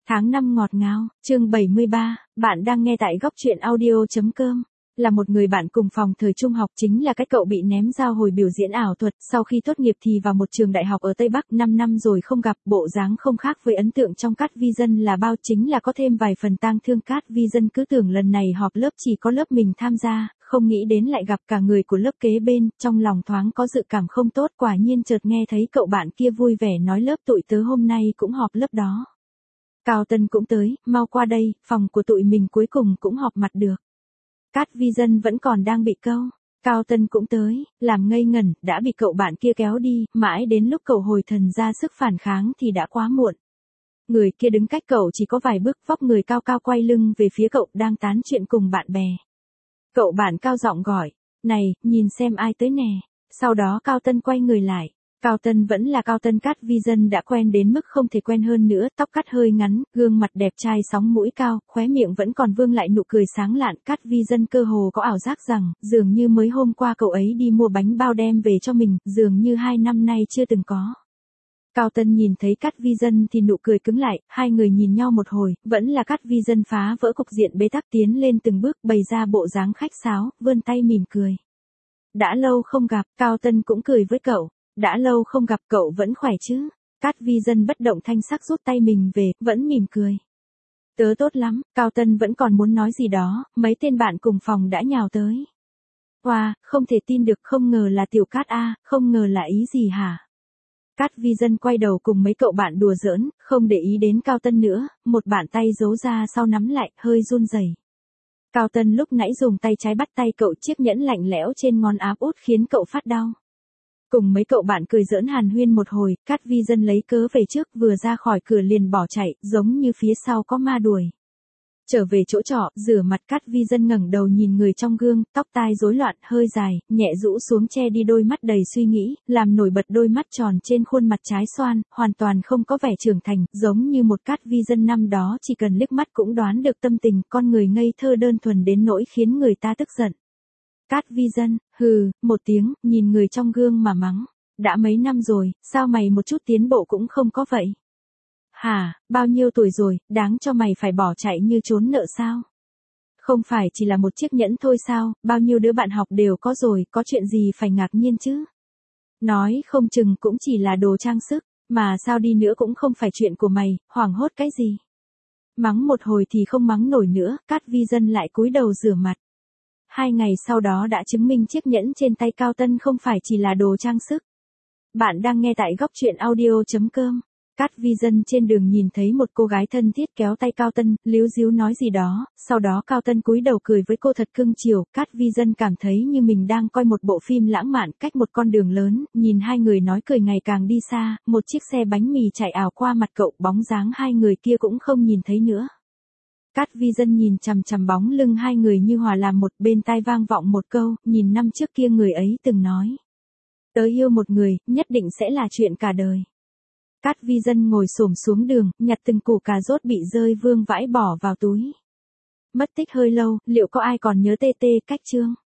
Tháng 5 ngọt ngào, chương 73, bạn đang nghe tại góc truyện audio.com. Là một người bạn cùng phòng thời trung học, chính là cái cậu bị ném dao hồi biểu diễn ảo thuật, sau khi tốt nghiệp thì vào một trường đại học ở Tây Bắc, 5 năm rồi không gặp, bộ dáng không khác với ấn tượng trong Cát Vi Dân là bao, chính là có thêm vài phần tang thương. Cát Vi Dân cứ tưởng lần này họp lớp chỉ có lớp mình tham gia, không nghĩ đến lại gặp cả người của lớp kế bên, trong lòng thoáng có dự cảm không tốt, quả nhiên chợt nghe thấy cậu bạn kia vui vẻ nói lớp tụi tớ hôm nay cũng họp lớp đó. Cao Tân cũng tới, mau qua đây, phòng của tụi mình cuối cùng cũng họp mặt được. Cát Vi Dân vẫn còn đang bị câu. Cao Tân cũng tới, làm ngây ngẩn, đã bị cậu bạn kia kéo đi, mãi đến lúc cậu hồi thần ra sức phản kháng thì đã quá muộn. Người kia đứng cách cậu chỉ có vài bước, vóc người cao cao quay lưng về phía cậu đang tán chuyện cùng bạn bè. Cậu bạn cao giọng gọi, này, nhìn xem ai tới nè. Sau đó Cao Tân quay người lại. Cao Tân vẫn là Cao Tân, Cát Vi Dân đã quen đến mức không thể quen hơn nữa, tóc cắt hơi ngắn, gương mặt đẹp trai, sóng mũi cao, khóe miệng vẫn còn vương lại nụ cười sáng lạn. Cát Vi Dân cơ hồ có ảo giác rằng, dường như mới hôm qua cậu ấy đi mua bánh bao đem về cho mình, dường như 2 năm nay chưa từng có. Cao Tân nhìn thấy Cát Vi Dân thì nụ cười cứng lại, hai người nhìn nhau một hồi, vẫn là Cát Vi Dân phá vỡ cục diện bế tắc tiến lên từng bước, bày ra bộ dáng khách sáo, vươn tay mỉm cười. Đã lâu không gặp, Cao Tân cũng cười với cậu. Đã lâu không gặp, cậu vẫn khỏe chứ? Cát Vi Dân bất động thanh sắc rút tay mình về, vẫn mỉm cười. Tớ tốt lắm. Cao Tân vẫn còn muốn nói gì đó, mấy tên bạn cùng phòng đã nhào tới. Wow, không thể tin được, không ngờ là Tiểu Cát a, không ngờ là ý gì hả? Cát Vi Dân quay đầu cùng mấy cậu bạn đùa giỡn, không để ý đến Cao Tân nữa, một bàn tay giấu ra sau nắm lại, hơi run rẩy. Cao Tân lúc nãy dùng tay trái bắt tay cậu, chiếc nhẫn lạnh lẽo trên ngón áp út khiến cậu phát đau. Cùng mấy cậu bạn cười giỡn hàn huyên một hồi, Cát Vi Dân lấy cớ về trước, vừa ra khỏi cửa liền bỏ chạy, giống như phía sau có ma đuổi. Trở về chỗ trọ, rửa mặt, Cát Vi Dân ngẩng đầu nhìn người trong gương, tóc tai rối loạn, hơi dài, nhẹ rũ xuống che đi đôi mắt đầy suy nghĩ, làm nổi bật đôi mắt tròn trên khuôn mặt trái xoan, hoàn toàn không có vẻ trưởng thành, giống như một Cát Vi Dân năm đó chỉ cần liếc mắt cũng đoán được tâm tình, con người ngây thơ đơn thuần đến nỗi khiến người ta tức giận. Cát Vi Dân, hừ, một tiếng, nhìn người trong gương mà mắng. Đã mấy năm rồi, sao mày một chút tiến bộ cũng không có vậy? Hả, bao nhiêu tuổi rồi, đáng cho mày phải bỏ chạy như trốn nợ sao? Không phải chỉ là một chiếc nhẫn thôi sao, bao nhiêu đứa bạn học đều có rồi, có chuyện gì phải ngạc nhiên chứ? Nói không chừng cũng chỉ là đồ trang sức, mà sao đi nữa cũng không phải chuyện của mày, hoảng hốt cái gì? Mắng một hồi thì không mắng nổi nữa, Cát Vi Dân lại cúi đầu rửa mặt. 2 ngày sau đó đã chứng minh chiếc nhẫn trên tay Cao Tân không phải chỉ là đồ trang sức. Bạn đang nghe tại góc truyện audio.com. Cát Vi Dân trên đường nhìn thấy một cô gái thân thiết kéo tay Cao Tân, líu díu nói gì đó, sau đó Cao Tân cúi đầu cười với cô thật cưng chiều. Cát Vi Dân cảm thấy như mình đang coi một bộ phim lãng mạn, cách một con đường lớn, nhìn hai người nói cười ngày càng đi xa, một chiếc xe bánh mì chạy ảo qua mặt cậu, bóng dáng hai người kia cũng không nhìn thấy nữa. Cát Vi Dân nhìn chằm chằm bóng lưng hai người như hòa làm một, bên tai vang vọng một câu, nhìn năm trước kia người ấy từng nói. Tớ yêu một người, nhất định sẽ là chuyện cả đời. Cát Vi Dân ngồi xổm xuống đường, nhặt từng củ cà rốt bị rơi vương vãi bỏ vào túi. Mất tích hơi lâu, liệu có ai còn nhớ TT cách chương?